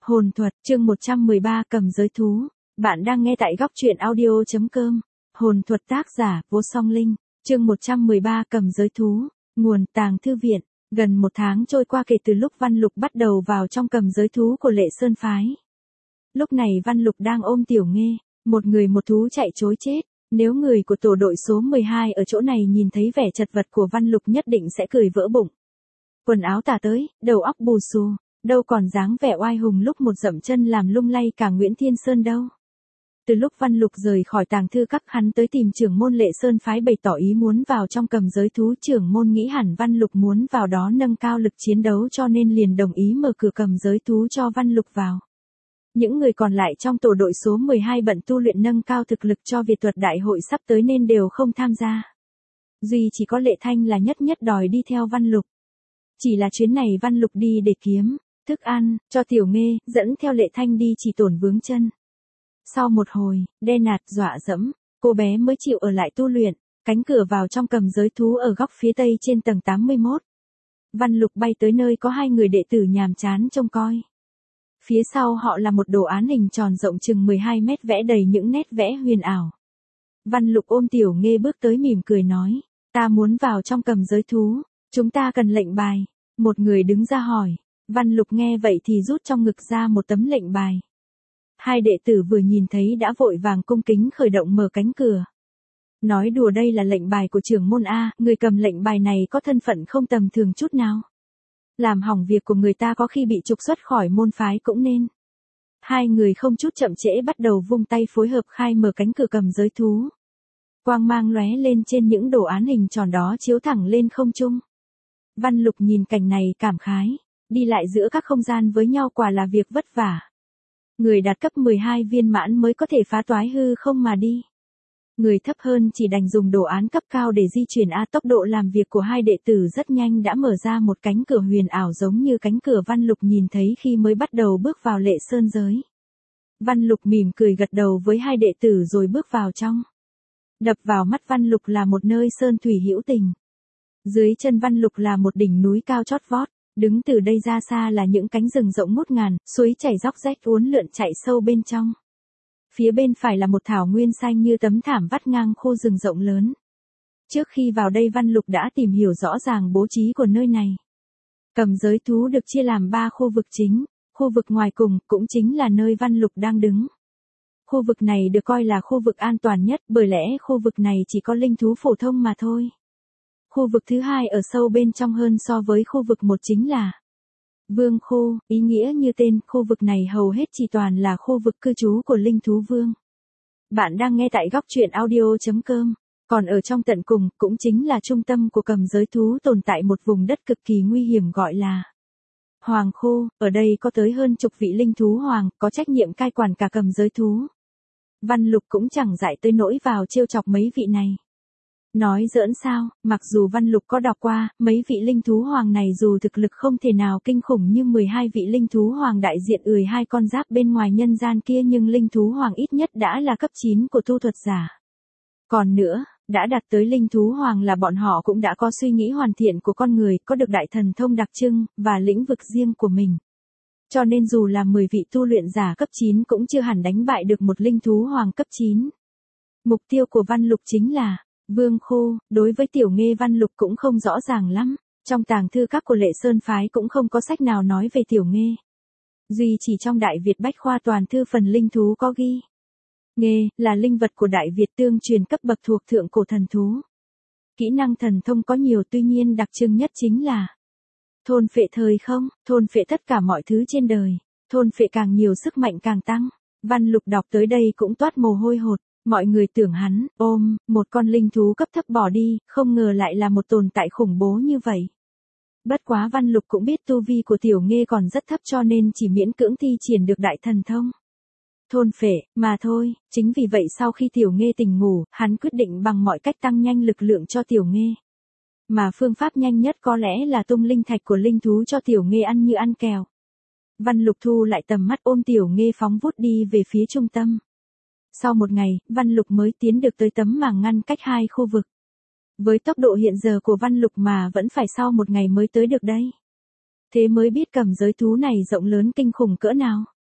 Hồn thuật, chương 113 cầm giới thú. Bạn đang nghe tại góc truyện audio.com. Hồn thuật tác giả, Vô Song Linh. Chương 113 cầm giới thú. Nguồn, Tàng Thư Viện. Gần một tháng trôi qua kể từ lúc Văn Lục bắt đầu vào trong cầm giới thú của Lệ Sơn Phái. Lúc này Văn Lục đang ôm Tiểu Nghê, một người một thú chạy trối chết. Nếu người của tổ đội số 12 ở chỗ này nhìn thấy vẻ chật vật của Văn Lục nhất định sẽ cười vỡ bụng. Quần áo tả tới, đầu óc bù xù, đâu còn dáng vẻ oai hùng lúc một dậm chân làm lung lay cả Nguyễn Thiên Sơn đâu. Từ lúc Văn Lục rời khỏi tàng thư các, hắn tới tìm trưởng môn Lệ Sơn Phái bày tỏ ý muốn vào trong cầm giới thú. Trưởng môn nghĩ hẳn Văn Lục muốn vào đó nâng cao lực chiến đấu cho nên liền đồng ý mở cửa cầm giới thú cho Văn Lục vào. Những người còn lại trong tổ đội số 12 bận tu luyện nâng cao thực lực cho Việt Thuật Đại hội sắp tới nên đều không tham gia. Duy chỉ có Lệ Thanh là nhất đòi đi theo Văn Lục. Chỉ là chuyến này Văn Lục đi để kiếm thức ăn cho Tiểu Nghê, dẫn theo Lệ Thanh đi chỉ tổn vướng chân. Sau một hồi đe nạt dọa dẫm, cô bé mới chịu ở lại tu luyện. Cánh cửa vào trong cầm giới thú ở góc phía tây trên tầng 81. Văn Lục bay tới nơi có hai người đệ tử nhàm chán trông coi. Phía sau họ là một đồ án hình tròn rộng chừng 12 mét vẽ đầy những nét vẽ huyền ảo. Văn Lục ôm Tiểu Nghê bước tới mỉm cười nói, ta muốn vào trong cầm giới thú, chúng ta cần lệnh bài. Một người đứng ra hỏi, Văn Lục nghe vậy thì rút trong ngực ra một tấm lệnh bài. Hai đệ tử vừa nhìn thấy đã vội vàng cung kính khởi động mở cánh cửa. Nói đùa, đây là lệnh bài của trưởng môn A, người cầm lệnh bài này có thân phận không tầm thường chút nào. Làm hỏng việc của người ta có khi bị trục xuất khỏi môn phái cũng nên. Hai người không chút chậm trễ bắt đầu vung tay phối hợp khai mở cánh cửa cầm giới thú. Quang mang lóe lên trên những đồ án hình tròn đó chiếu thẳng lên không trung. Văn Lục nhìn cảnh này cảm khái, đi lại giữa các không gian với nhau quả là việc vất vả. Người đạt cấp 12 viên mãn mới có thể phá toái hư không mà đi. Người thấp hơn chỉ đành dùng đồ án cấp cao để di chuyển. Tốc độ làm việc của hai đệ tử rất nhanh đã mở ra một cánh cửa huyền ảo giống như cánh cửa Văn Lục nhìn thấy khi mới bắt đầu bước vào Lệ Sơn giới. Văn Lục mỉm cười gật đầu với hai đệ tử rồi bước vào trong. Đập vào mắt Văn Lục là một nơi sơn thủy hữu tình. Dưới chân Văn Lục là một đỉnh núi cao chót vót, đứng từ đây ra xa là những cánh rừng rộng ngút ngàn, suối chảy róc rách uốn lượn chạy sâu bên trong. Phía bên phải là một thảo nguyên xanh như tấm thảm vắt ngang khu rừng rộng lớn. Trước khi vào đây Văn Lục đã tìm hiểu rõ ràng bố trí của nơi này. Cầm giới thú được chia làm 3 khu vực chính, khu vực ngoài cùng cũng chính là nơi Văn Lục đang đứng. Khu vực này được coi là khu vực an toàn nhất bởi lẽ khu vực này chỉ có linh thú phổ thông mà thôi. Khu vực thứ hai ở sâu bên trong hơn so với khu vực một chính là Vương khu, ý nghĩa như tên, khu vực này hầu hết chỉ toàn là khu vực cư trú của linh thú vương. Bạn đang nghe tại góc truyện audio.com. Còn ở trong tận cùng, cũng chính là trung tâm của cầm giới thú tồn tại một vùng đất cực kỳ nguy hiểm gọi là Hoàng khu, ở đây có tới hơn chục vị linh thú hoàng, có trách nhiệm cai quản cả cầm giới thú. Văn Lục cũng chẳng dại tới nỗi vào trêu chọc mấy vị này. Nói giỡn sao, mặc dù Văn Lục có đọc qua, mấy vị linh thú hoàng này dù thực lực không thể nào kinh khủng như 12 vị linh thú hoàng đại diện 12 con giáp bên ngoài nhân gian kia nhưng linh thú hoàng ít nhất đã là cấp 9 của tu thuật giả. Còn nữa, đã đạt tới linh thú hoàng là bọn họ cũng đã có suy nghĩ hoàn thiện của con người, có được đại thần thông đặc trưng, và lĩnh vực riêng của mình. Cho nên dù là 10 vị tu luyện giả cấp 9 cũng chưa hẳn đánh bại được một linh thú hoàng cấp 9. Mục tiêu của Văn Lục chính là Vương khu. Đối với Tiểu Nghê Văn Lục cũng không rõ ràng lắm. Trong tàng thư các của Lệ Sơn Phái cũng không có sách nào nói về Tiểu Nghê. Duy chỉ trong Đại Việt Bách Khoa Toàn Thư phần linh thú có ghi. Nghê là linh vật của Đại Việt tương truyền cấp bậc thuộc thượng cổ thần thú. Kỹ năng thần thông có nhiều tuy nhiên đặc trưng nhất chính là thôn phệ thời không, thôn phệ tất cả mọi thứ trên đời. Thôn phệ càng nhiều sức mạnh càng tăng. Văn Lục đọc tới đây cũng toát mồ hôi hột. Mọi người tưởng hắn ôm một con linh thú cấp thấp bỏ đi, không ngờ lại là một tồn tại khủng bố như vậy. Bất quá Văn Lục cũng biết tu vi của Tiểu Nghê còn rất thấp cho nên chỉ miễn cưỡng thi triển được đại thần thông thôn phệ mà thôi. Chính vì vậy sau khi Tiểu Nghê tỉnh ngủ, hắn quyết định bằng mọi cách tăng nhanh lực lượng cho Tiểu Nghê. Mà phương pháp nhanh nhất có lẽ là tung linh thạch của linh thú cho Tiểu Nghê ăn như ăn kẹo. Văn Lục thu lại tầm mắt ôm Tiểu Nghê phóng vút đi về phía trung tâm. Sau một ngày, Văn Lục mới tiến được tới tấm màng ngăn cách hai khu vực. Với tốc độ hiện giờ của Văn Lục mà vẫn phải sau một ngày mới tới được đây. Thế mới biết cầm giới thú này rộng lớn kinh khủng cỡ nào.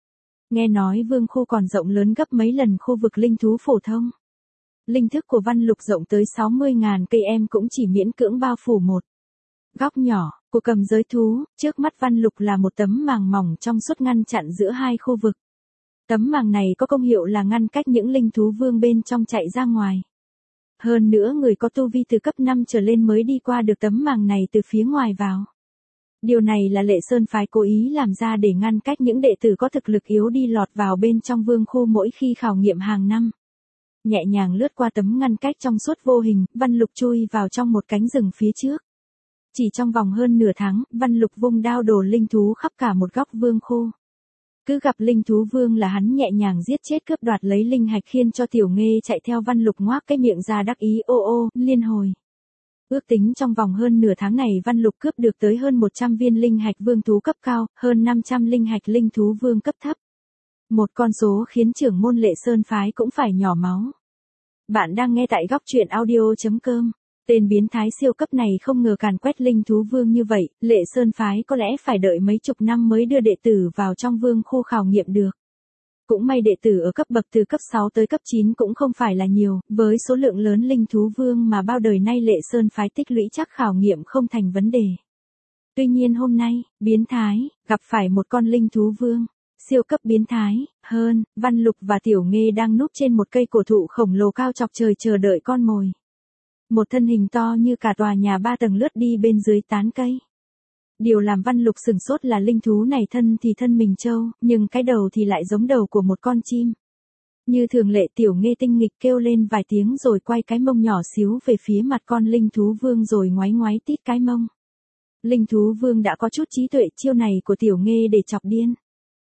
Nghe nói vương khu còn rộng lớn gấp mấy lần khu vực linh thú phổ thông. Linh thức của Văn Lục rộng tới 60.000 cây em cũng chỉ miễn cưỡng bao phủ một góc nhỏ của cầm giới thú, trước mắt Văn Lục là một tấm màng mỏng trong suốt ngăn chặn giữa hai khu vực. Tấm màng này có công hiệu là ngăn cách những linh thú vương bên trong chạy ra ngoài. Hơn nữa người có tu vi từ cấp 5 trở lên mới đi qua được tấm màng này từ phía ngoài vào. Điều này là Lệ Sơn phái cố ý làm ra để ngăn cách những đệ tử có thực lực yếu đi lọt vào bên trong vương khu mỗi khi khảo nghiệm hàng năm. Nhẹ nhàng lướt qua tấm ngăn cách trong suốt vô hình, Văn Lục chui vào trong một cánh rừng phía trước. Chỉ trong vòng hơn nửa tháng, Văn Lục vung đao đổ linh thú khắp cả một góc vương khu. Cứ gặp linh thú vương là hắn nhẹ nhàng giết chết cướp đoạt lấy linh hạch khiến cho Tiểu Nghê chạy theo Văn Lục ngoác cái miệng ra đắc ý ô ô, liên hồi. Ước tính trong vòng hơn nửa tháng này Văn Lục cướp được tới hơn 100 viên linh hạch vương thú cấp cao, hơn 500 linh hạch linh thú vương cấp thấp. Một con số khiến trưởng môn Lệ Sơn phái cũng phải nhỏ máu. Bạn đang nghe tại góc truyện audio.com. Tên biến thái siêu cấp này không ngờ càn quét linh thú vương như vậy, Lệ Sơn phái có lẽ phải đợi mấy chục năm mới đưa đệ tử vào trong vương khu khảo nghiệm được. Cũng may đệ tử ở cấp bậc từ cấp 6 tới cấp 9 cũng không phải là nhiều, với số lượng lớn linh thú vương mà bao đời nay Lệ Sơn phái tích lũy chắc khảo nghiệm không thành vấn đề. Tuy nhiên hôm nay, biến thái, gặp phải một con linh thú vương. Siêu cấp biến thái, hơn, Văn Lục và Tiểu Nghê đang núp trên một cây cổ thụ khổng lồ cao chọc trời chờ đợi con mồi. Một thân hình to như cả tòa nhà 3 tầng lướt đi bên dưới tán cây. Điều làm Văn Lục sửng sốt là linh thú này thân thì thân mình trâu, nhưng cái đầu thì lại giống đầu của một con chim. Như thường lệ Tiểu Nghê tinh nghịch kêu lên vài tiếng rồi quay cái mông nhỏ xíu về phía mặt con linh thú vương rồi ngoáy ngoáy tít cái mông. Linh thú vương đã có chút trí tuệ, chiêu này của Tiểu Nghê để chọc điên.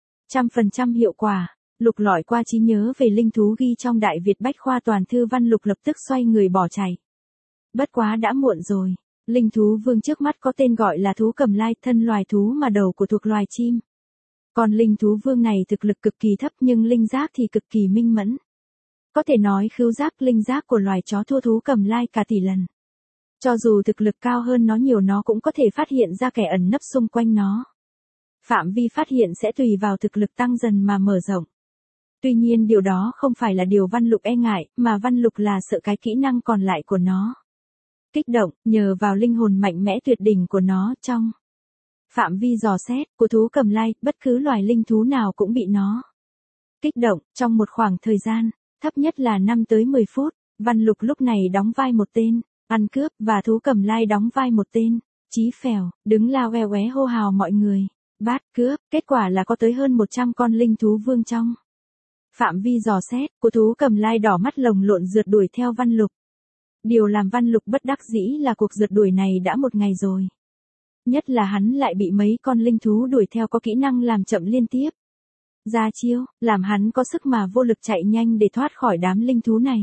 100% hiệu quả. Lục lọi qua trí nhớ về linh thú ghi trong Đại Việt Bách Khoa Toàn Thư, Văn Lục lập tức xoay người bỏ chạy. Bất quá đã muộn rồi. Linh thú vương trước mắt có tên gọi là thú cầm lai, thân loài thú mà đầu của thuộc loài chim. Còn linh thú vương này thực lực cực kỳ thấp nhưng linh giác thì cực kỳ minh mẫn. Có thể nói khứu giác linh giác của loài chó thua thú cầm lai cả tỷ lần. Cho dù thực lực cao hơn nó nhiều nó cũng có thể phát hiện ra kẻ ẩn nấp xung quanh nó. Phạm vi phát hiện sẽ tùy vào thực lực tăng dần mà mở rộng. Tuy nhiên điều đó không phải là điều Văn Lục e ngại, mà Văn Lục là sợ cái kỹ năng còn lại của nó. Kích động, nhờ vào linh hồn mạnh mẽ tuyệt đỉnh của nó trong phạm vi dò xét của thú cầm lai, bất cứ loài linh thú nào cũng bị nó kích động, trong một khoảng thời gian, thấp nhất là 5 tới 10 phút, Văn Lục lúc này đóng vai một tên ăn cướp, và thú cầm lai đóng vai một tên chí phèo, đứng lao oe oé hô hào mọi người. Bát cướp, kết quả là có tới hơn 100 con linh thú vương trong phạm vi dò xét của thú cầm lai đỏ mắt lồng lộn rượt đuổi theo Văn Lục. Điều làm Văn Lục bất đắc dĩ là cuộc rượt đuổi này đã một ngày rồi. Nhất là hắn lại bị mấy con linh thú đuổi theo có kỹ năng làm chậm liên tiếp. Ra chiêu, làm hắn có sức mà vô lực chạy nhanh để thoát khỏi đám linh thú này.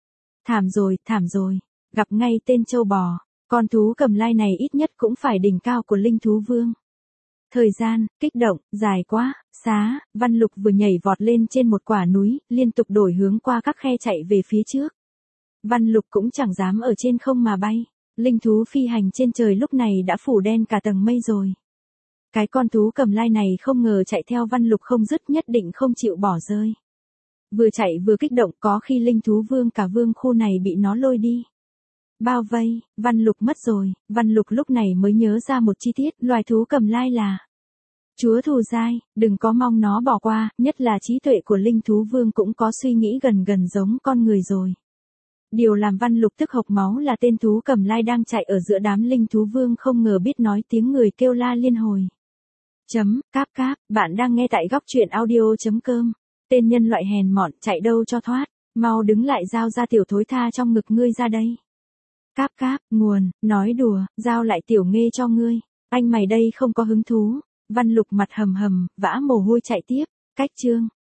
Thảm rồi, gặp ngay tên trâu bò, con thú cầm lai này ít nhất cũng phải đỉnh cao của linh thú vương. Thời gian, kích động, dài quá, Văn Lục vừa nhảy vọt lên trên một quả núi, liên tục đổi hướng qua các khe chạy về phía trước. Văn Lục cũng chẳng dám ở trên không mà bay, linh thú phi hành trên trời lúc này đã phủ đen cả tầng mây rồi. Cái con thú cầm lai này không ngờ chạy theo Văn Lục không dứt, nhất định không chịu bỏ rơi. Vừa chạy vừa kích động, có khi linh thú vương cả vương khu này bị nó lôi đi. Bao vây, Văn Lục mất rồi, Văn Lục lúc này mới nhớ ra một chi tiết, loài thú cầm lai là chúa thù dai, đừng có mong nó bỏ qua, nhất là trí tuệ của linh thú vương cũng có suy nghĩ gần giống con người rồi. Điều làm Văn Lục tức hộc máu là tên thú cầm lai đang chạy ở giữa đám linh thú vương không ngờ biết nói tiếng người kêu la liên hồi. Cáp, bạn đang nghe tại góc truyện audio.com. Tên nhân loại hèn mọn, chạy đâu cho thoát, mau đứng lại, giao ra tiểu thối tha trong ngực ngươi ra đây. Cáp, nguồn, nói đùa, giao lại Tiểu Nghê cho ngươi, anh mày đây không có hứng thú. Văn Lục mặt hầm hầm, vã mồ hôi chạy tiếp, cách chương.